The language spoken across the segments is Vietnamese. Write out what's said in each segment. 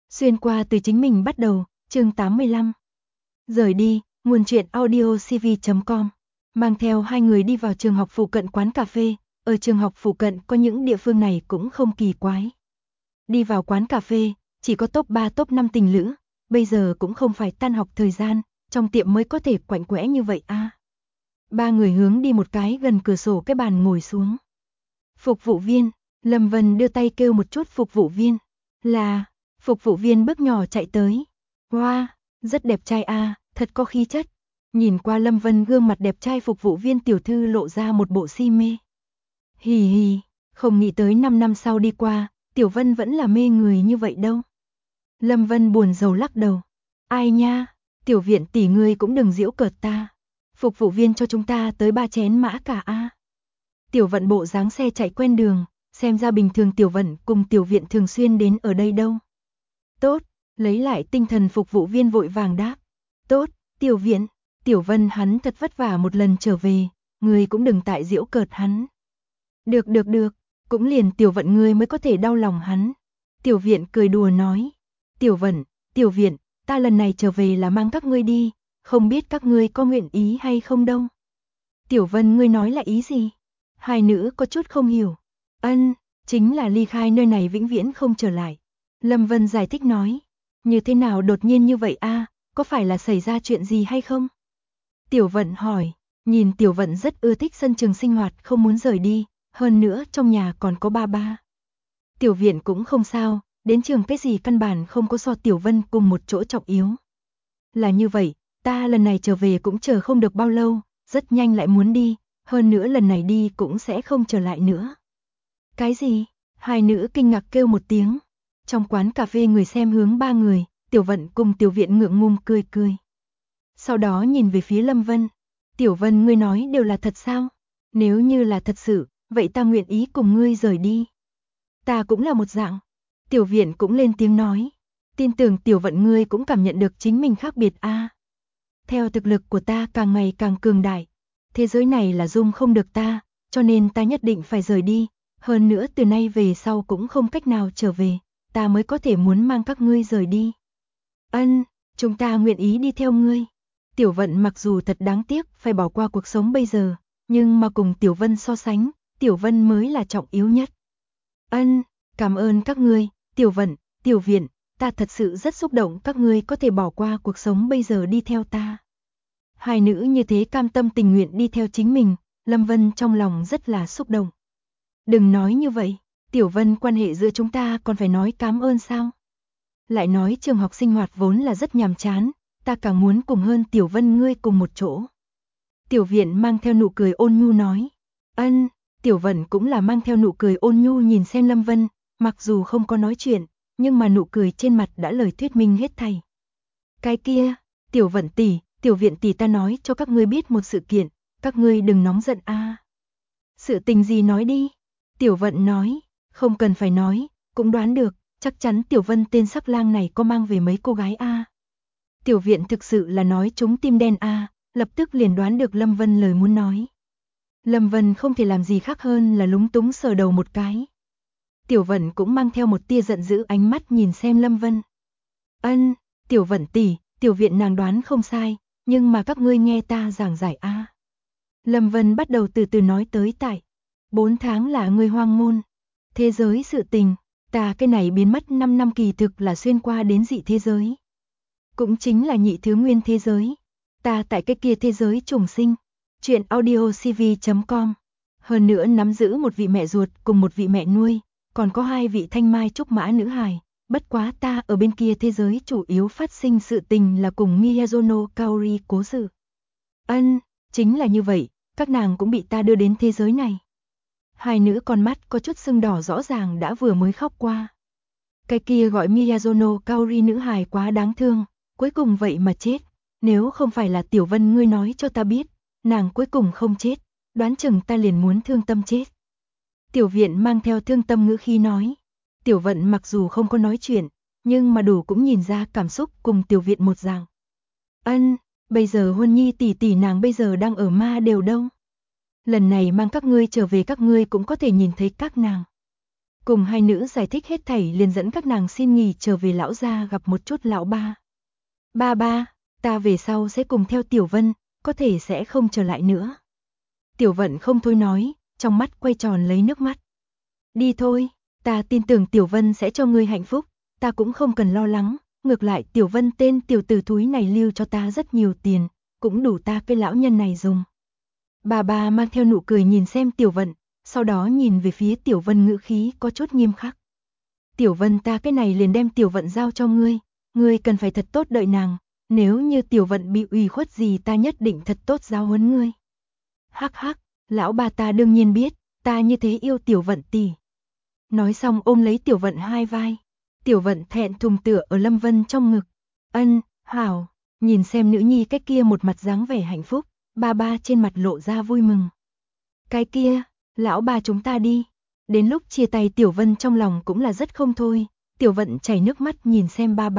Xuyên qua từ chính mình bắt đầu, chương 85. Rời đi, nguồn truyện audio cv.com. Mang theo hai người đi vào trường học phụ cận quán cà phê, ở trường học phụ cận có những địa phương này cũng không kỳ quái. Đi vào quán cà phê, chỉ có top 3 top 5 tình lữ, bây giờ cũng không phải tan học thời gian, trong tiệm mới có thể quạnh quẽ như vậy a. Ba người hướng đi một cái gần cửa sổ cái bàn ngồi xuống. Phục vụ viên, Lâm Vân đưa tay kêu một chút phục vụ viên. Phục vụ viên bước nhỏ chạy tới. Wow, rất đẹp trai a, thật có khí chất. Nhìn qua Lâm Vân gương mặt đẹp trai phục vụ viên tiểu thư lộ ra một bộ si mê. Hì hì, không nghĩ tới 5 năm sau đi qua, Tiểu Vân vẫn là mê người như vậy đâu. Lâm Vân buồn rầu lắc đầu. Ai nha, Tiểu Viện tỷ ngươi cũng đừng giễu cợt ta. Phục vụ viên cho chúng ta tới 3 chén mã cả a. Tiểu Vận bộ dáng xe chạy quen đường, xem ra bình thường Tiểu Vận cùng Tiểu Viện thường xuyên đến ở đây đâu. Tốt, lấy lại tinh thần phục vụ viên vội vàng đáp. Tốt, Tiểu Viện, Tiểu Vân hắn thật vất vả một lần trở về, ngươi cũng đừng tại giễu cợt hắn. Được, cũng liền Tiểu Vận ngươi mới có thể đau lòng hắn. Tiểu Viện cười đùa nói. Tiểu Vận, Tiểu Viện, ta lần này trở về là mang các ngươi đi, không biết các ngươi có nguyện ý hay không đâu. Tiểu Vân ngươi nói là ý gì? Hai nữ có chút không hiểu. Chính là ly khai nơi này vĩnh viễn không trở lại. Lâm Vân giải thích nói. Như thế nào đột nhiên như vậy a, có phải là xảy ra chuyện gì hay không? Tiểu Vận hỏi, nhìn Tiểu Vận rất ưa thích sân trường sinh hoạt không muốn rời đi, hơn nữa trong nhà còn có ba. Tiểu Viện cũng không sao, đến trường cái gì căn bản không có so Tiểu Vân cùng một chỗ trọng yếu. Là như vậy, ta lần này trở về cũng chờ không được bao lâu, rất nhanh lại muốn đi, hơn nữa lần này đi cũng sẽ không trở lại nữa. Cái gì? Hai nữ kinh ngạc kêu một tiếng. Trong quán cà phê người xem hướng ba người, Tiểu Vận cùng Tiểu Viện ngượng ngùng cười. Sau đó nhìn về phía Lâm Vân. Tiểu Vân ngươi nói đều là thật sao? Nếu như là thật sự, vậy ta nguyện ý cùng ngươi rời đi. Ta cũng là một dạng. Tiểu Viện cũng lên tiếng nói. Tin tưởng Tiểu Vận ngươi cũng cảm nhận được chính mình khác biệt a. Theo thực lực của ta càng ngày càng cường đại. Thế giới này là dung không được ta, cho nên ta nhất định phải rời đi. Hơn nữa từ nay về sau cũng không cách nào trở về, ta mới có thể muốn mang các ngươi rời đi. Chúng ta nguyện ý đi theo ngươi. Tiểu Vận mặc dù thật đáng tiếc phải bỏ qua cuộc sống bây giờ, nhưng mà cùng Tiểu Vân so sánh, Tiểu Vân mới là trọng yếu nhất. Cảm ơn các ngươi, Tiểu Vận, Tiểu Viện, ta thật sự rất xúc động các ngươi có thể bỏ qua cuộc sống bây giờ đi theo ta. Hai nữ như thế cam tâm tình nguyện đi theo chính mình, Lâm Vân trong lòng rất là xúc động. Đừng nói như vậy, Tiểu Vân quan hệ giữa chúng ta còn phải nói cảm ơn sao? Lại nói trường học sinh hoạt vốn là rất nhàm chán, ta càng muốn cùng hơn Tiểu Vân ngươi cùng một chỗ. Tiểu Viện mang theo nụ cười ôn nhu nói. Tiểu Vận cũng là mang theo nụ cười ôn nhu nhìn xem Lâm Vân, mặc dù không có nói chuyện, nhưng mà nụ cười trên mặt đã lời thuyết minh hết thảy. Cái kia, Tiểu Vận tỷ, Tiểu Viện tỷ ta nói cho các ngươi biết một sự kiện, các ngươi đừng nóng giận a. Sự tình gì nói đi? Tiểu Vận nói, không cần phải nói, cũng đoán được, chắc chắn Tiểu Vân tên sắc lang này có mang về mấy cô gái a. Tiểu Viện thực sự là nói trúng tim đen a, lập tức liền đoán được Lâm Vân lời muốn nói. Lâm Vân không thể làm gì khác hơn là lúng túng sờ đầu một cái. Tiểu Vận cũng mang theo một tia giận dữ ánh mắt nhìn xem Lâm Vân. Tiểu Vận tỷ, Tiểu Viện nàng đoán không sai, nhưng mà các ngươi nghe ta giảng giải a. Lâm Vân bắt đầu từ từ nói tới tại 4 tháng là ngươi hoang môn. Thế giới sự tình, ta cái này biến mất 5 năm kỳ thực là xuyên qua đến dị thế giới. Cũng chính là nhị thứ nguyên thế giới. Ta tại cái kia thế giới trùng sinh. Chuyện audio cv.com. Hơn nữa nắm giữ một vị mẹ ruột cùng một vị mẹ nuôi, còn có 2 vị thanh mai trúc mã nữ hài. Bất quá ta ở bên kia thế giới chủ yếu phát sinh sự tình là cùng Miyazono Kaori cố sự. Chính là như vậy, các nàng cũng bị ta đưa đến thế giới này. Hai nữ con mắt có chút sưng đỏ rõ ràng đã vừa mới khóc qua. Cái kia gọi Miyazono Kaori nữ hài quá đáng thương, cuối cùng vậy mà chết. Nếu không phải là Tiểu Vân ngươi nói cho ta biết, nàng cuối cùng không chết, đoán chừng ta liền muốn thương tâm chết. Tiểu Viện mang theo thương tâm ngữ khí nói. Tiểu Vận mặc dù không có nói chuyện, nhưng mà đủ cũng nhìn ra cảm xúc cùng Tiểu Viện một dạng. Bây giờ Huân Nhi tỷ tỷ nàng bây giờ đang ở ma đều đâu. Lần này mang các ngươi trở về các ngươi cũng có thể nhìn thấy các nàng. Cùng hai nữ giải thích hết thảy liền dẫn các nàng xin nghỉ trở về lão gia gặp một chút lão ba. Ba ba, ta về sau sẽ cùng theo Tiểu Vân, có thể sẽ không trở lại nữa. Tiểu Vận không thôi nói, trong mắt quay tròn lấy nước mắt. Đi thôi, ta tin tưởng Tiểu Vân sẽ cho ngươi hạnh phúc, ta cũng không cần lo lắng, ngược lại Tiểu Vân tên tiểu tử thúi này lưu cho ta rất nhiều tiền, cũng đủ ta cái lão nhân này dùng. Bà mang theo nụ cười nhìn xem Tiểu Vận, sau đó nhìn về phía Tiểu Vân ngữ khí có chút nghiêm khắc. Tiểu Vân ta cái này liền đem Tiểu Vận giao cho ngươi cần phải thật tốt đợi nàng, nếu như Tiểu Vận bị ủy khuất gì ta nhất định thật tốt giáo huấn ngươi. Hắc hắc, lão bà ta đương nhiên biết, ta như thế yêu Tiểu Vận tỷ. Nói xong ôm lấy Tiểu Vận hai vai. Tiểu Vận thẹn thùng tựa ở Lâm Vân trong ngực. Ân, hảo, nhìn xem nữ nhi cái kia một mặt dáng vẻ hạnh phúc, ba trên mặt lộ ra vui mừng. Cái kia, lão bà chúng ta đi. Đến lúc chia tay Tiểu Vân trong lòng cũng là rất không thôi, Tiểu Vận chảy nước mắt nhìn xem ba.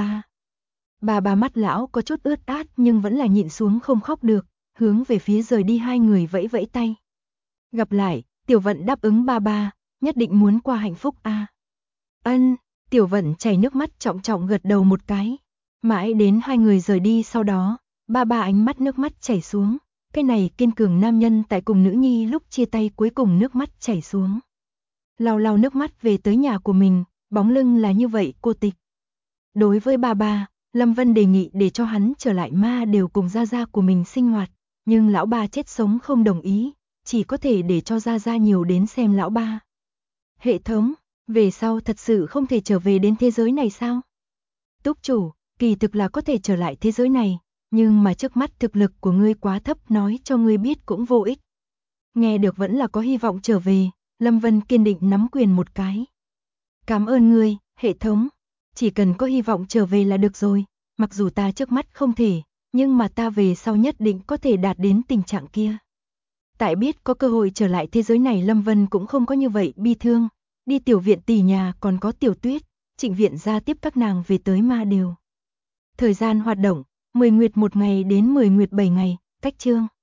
Ba mắt lão có chút ướt át nhưng vẫn là nhịn xuống không khóc được, hướng về phía rời đi hai người vẫy vẫy tay. Gặp lại, Tiểu Vận đáp ứng ba, nhất định muốn qua hạnh phúc a. Ân, Tiểu Vận chảy nước mắt trọng trọng gật đầu một cái. Mãi đến hai người rời đi sau đó, ba ánh mắt nước mắt chảy xuống. Cái này kiên cường nam nhân tại cùng nữ nhi lúc chia tay cuối cùng nước mắt chảy xuống. Lau nước mắt về tới nhà của mình, bóng lưng là như vậy cô tịch. Đối với ba, Lâm Vân đề nghị để cho hắn trở lại ma đều cùng gia gia của mình sinh hoạt, nhưng lão ba chết sống không đồng ý, chỉ có thể để cho gia gia nhiều đến xem lão ba. Hệ thống, về sau thật sự không thể trở về đến thế giới này sao? Túc chủ, kỳ thực là có thể trở lại thế giới này, nhưng mà trước mắt thực lực của ngươi quá thấp nói cho ngươi biết cũng vô ích. Nghe được vẫn là có hy vọng trở về, Lâm Vân kiên định nắm quyền một cái. Cảm ơn ngươi, hệ thống, chỉ cần có hy vọng trở về là được rồi, mặc dù ta trước mắt không thể, nhưng mà ta về sau nhất định có thể đạt đến tình trạng kia. Tại biết có cơ hội trở lại thế giới này Lâm Vân cũng không có như vậy bi thương, đi Tiểu Viện tỷ nhà còn có Tiểu Tuyết, Trịnh Viện ra tiếp các nàng về tới ma đều. Thời gian hoạt động, 10 nguyệt 1 ngày đến 10 nguyệt 7 ngày, cách chương.